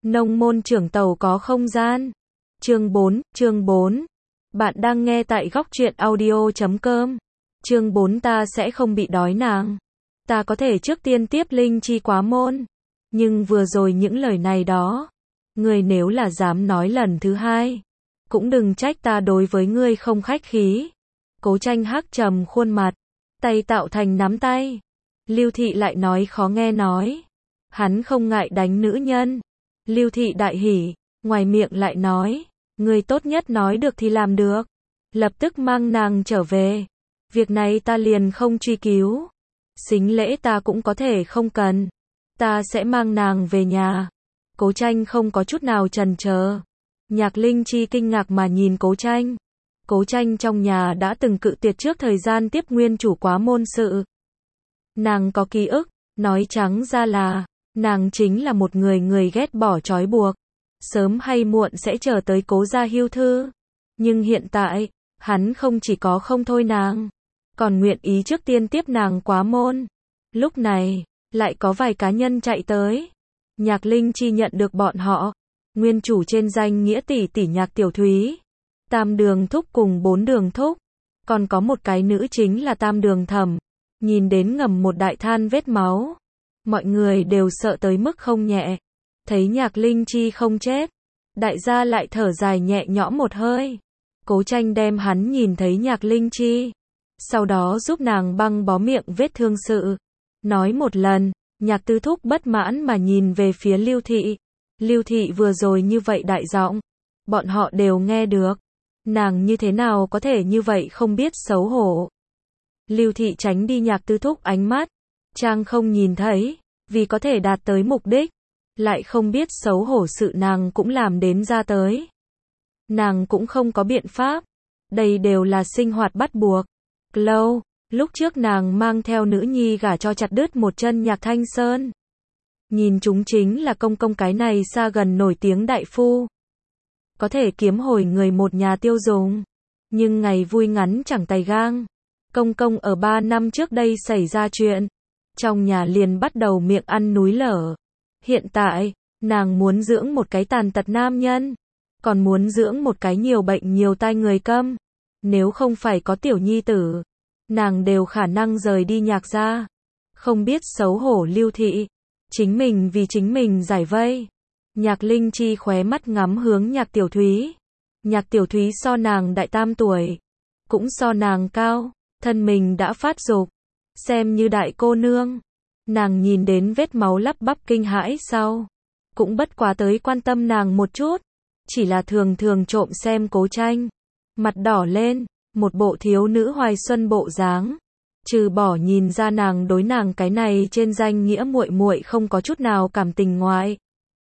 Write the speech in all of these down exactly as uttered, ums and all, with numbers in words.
Nông môn trưởng tàu có không gian. Chương bốn, chương bốn. Bạn đang nghe tại góc truyện audio chấm com. Chương bốn ta sẽ không bị đói nàng. Ta có thể trước tiên tiếp linh chi quá môn. Nhưng vừa rồi những lời này đó. Ngươi nếu là dám nói lần thứ hai. Cũng đừng trách ta đối với ngươi không khách khí. Cố Tranh hắc trầm khuôn mặt. Tay tạo thành nắm tay. Lưu Thị lại nói khó nghe nói. Hắn không ngại đánh nữ nhân. Lưu Thị đại hỉ, ngoài miệng lại nói, ngươi tốt nhất nói được thì làm được. Lập tức mang nàng trở về. Việc này ta liền không truy cứu. Sính lễ ta cũng có thể không cần. Ta sẽ mang nàng về nhà. Cố Tranh không có chút nào chần chờ. Nhạc Linh Chi kinh ngạc mà nhìn Cố Tranh. Cố Tranh trong nhà đã từng cự tuyệt trước thời gian tiếp nguyên chủ quá môn sự. Nàng có ký ức, nói trắng ra là, nàng chính là một người người ghét bỏ trói buộc. Sớm hay muộn sẽ chờ tới Cố gia hưu thư. Nhưng hiện tại, hắn không chỉ có không thôi nàng, còn nguyện ý trước tiên tiếp nàng quá môn. Lúc này, lại có vài cá nhân chạy tới. Nhạc Linh Chi nhận được bọn họ. Nguyên chủ trên danh nghĩa tỷ tỷ Nhạc Tiểu Thúy. Tam Đường Thúc cùng bốn Đường Thúc. Còn có một cái nữ chính là Tam Đường Thẩm. Nhìn đến ngầm một đại than vết máu. Mọi người đều sợ tới mức không nhẹ. Thấy Nhạc Linh Chi không chết. Đại gia lại thở dài nhẹ nhõm một hơi. Cố Tranh đem hắn nhìn thấy Nhạc Linh Chi. Sau đó giúp nàng băng bó miệng vết thương sự. Nói một lần, Nhạc Tứ Thúc bất mãn mà nhìn về phía Lưu Thị. Lưu Thị vừa rồi như vậy đại giọng. Bọn họ đều nghe được. Nàng như thế nào có thể như vậy không biết xấu hổ. Lưu Thị tránh đi Nhạc Tứ Thúc ánh mắt. Trang không nhìn thấy. Vì có thể đạt tới mục đích. Lại không biết xấu hổ sự nàng cũng làm đến ra tới. Nàng cũng không có biện pháp. Đây đều là sinh hoạt bắt buộc. Lâu, lúc trước nàng mang theo nữ nhi gả cho chặt đứt một chân Nhạc Thanh Sơn. Nhìn chúng chính là công công cái này xa gần nổi tiếng đại phu. Có thể kiếm hồi người một nhà tiêu dùng. Nhưng ngày vui ngắn chẳng tay gang. Công công ở ba năm trước đây xảy ra chuyện. Trong nhà liền bắt đầu miệng ăn núi lở. Hiện tại, nàng muốn dưỡng một cái tàn tật nam nhân. Còn muốn dưỡng một cái nhiều bệnh nhiều tai người câm. Nếu không phải có tiểu nhi tử, nàng đều khả năng rời đi Nhạc gia. Không biết xấu hổ Lưu Thị. Chính mình vì chính mình giải vây. Nhạc Linh Chi khóe mắt ngắm hướng Nhạc Tiểu Thúy. Nhạc Tiểu Thúy so nàng đại tam tuổi. Cũng so nàng cao. Thân mình đã phát dục. Xem như đại cô nương. Nàng nhìn đến vết máu lắp bắp kinh hãi sau. Cũng bất quá tới quan tâm nàng một chút. Chỉ là thường thường trộm xem Cố Tranh. Mặt đỏ lên. Một bộ thiếu nữ hoài xuân bộ dáng. Trừ bỏ nhìn ra nàng đối nàng cái này trên danh nghĩa muội muội không có chút nào cảm tình ngoại.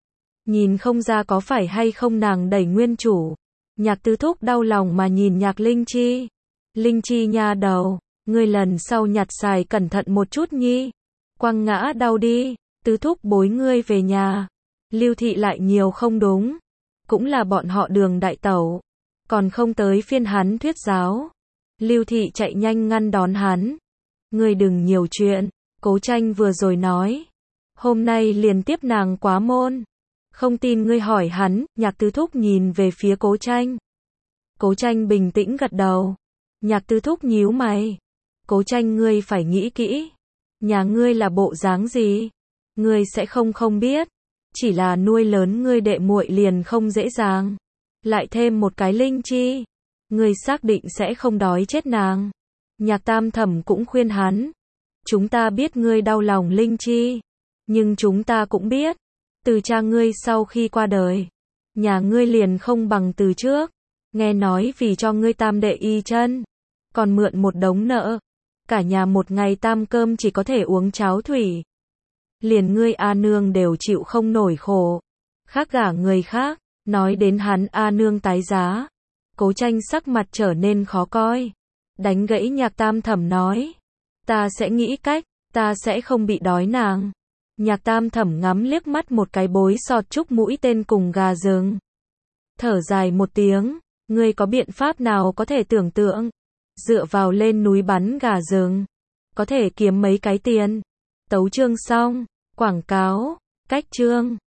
Nhìn không ra có phải hay không nàng đẩy nguyên chủ. Nhạc Tứ Thúc đau lòng mà nhìn Nhạc Linh Chi. Linh Chi nha đầu, ngươi lần sau nhặt xài cẩn thận một chút nhi. Quăng ngã đau đi, Tứ Thúc bối ngươi về nhà. Lưu Thị lại nhiều không đúng. Cũng là bọn họ Đường đại tẩu. Còn không tới phiên hắn thuyết giáo. Lưu Thị chạy nhanh ngăn đón hắn. Ngươi đừng nhiều chuyện, Cố Tranh vừa rồi nói. Hôm nay liền tiếp nàng quá môn. Không tin ngươi hỏi hắn. Nhạc Tứ Thúc nhìn về phía Cố Tranh. Cố Tranh bình tĩnh gật đầu. Nhạc Tứ Thúc nhíu mày. Cố Tranh ngươi phải nghĩ kỹ. Nhà ngươi là bộ dáng gì? Ngươi sẽ không không biết. Chỉ là nuôi lớn ngươi đệ muội liền không dễ dàng. Lại thêm một cái Linh Chi. Ngươi xác định sẽ không đói chết nàng. Nhạc Tam Thẩm cũng khuyên hắn. Chúng ta biết ngươi đau lòng Linh Chi. Nhưng chúng ta cũng biết. Từ cha ngươi sau khi qua đời. Nhà ngươi liền không bằng từ trước. Nghe nói vì cho ngươi tam đệ y chân. Còn mượn một đống nợ. Cả nhà một ngày tam cơm chỉ có thể uống cháo thủy. Liền ngươi A Nương đều chịu không nổi khổ. Khác gả người khác. Nói đến hắn A Nương tái giá. Cố Tranh sắc mặt trở nên khó coi. Đánh gãy Nhạc Tam Thẩm nói. Ta sẽ nghĩ cách. Ta sẽ không bị đói nàng. Nhạc Tam Thẩm ngắm liếc mắt một cái bối sọt chúc mũi tên cùng gà rừng. Thở dài một tiếng. Ngươi có biện pháp nào có thể tưởng tượng. Dựa vào lên núi bắn gà rừng. Có thể kiếm mấy cái tiền. Tấu chương xong. Quảng cáo. Cách chương.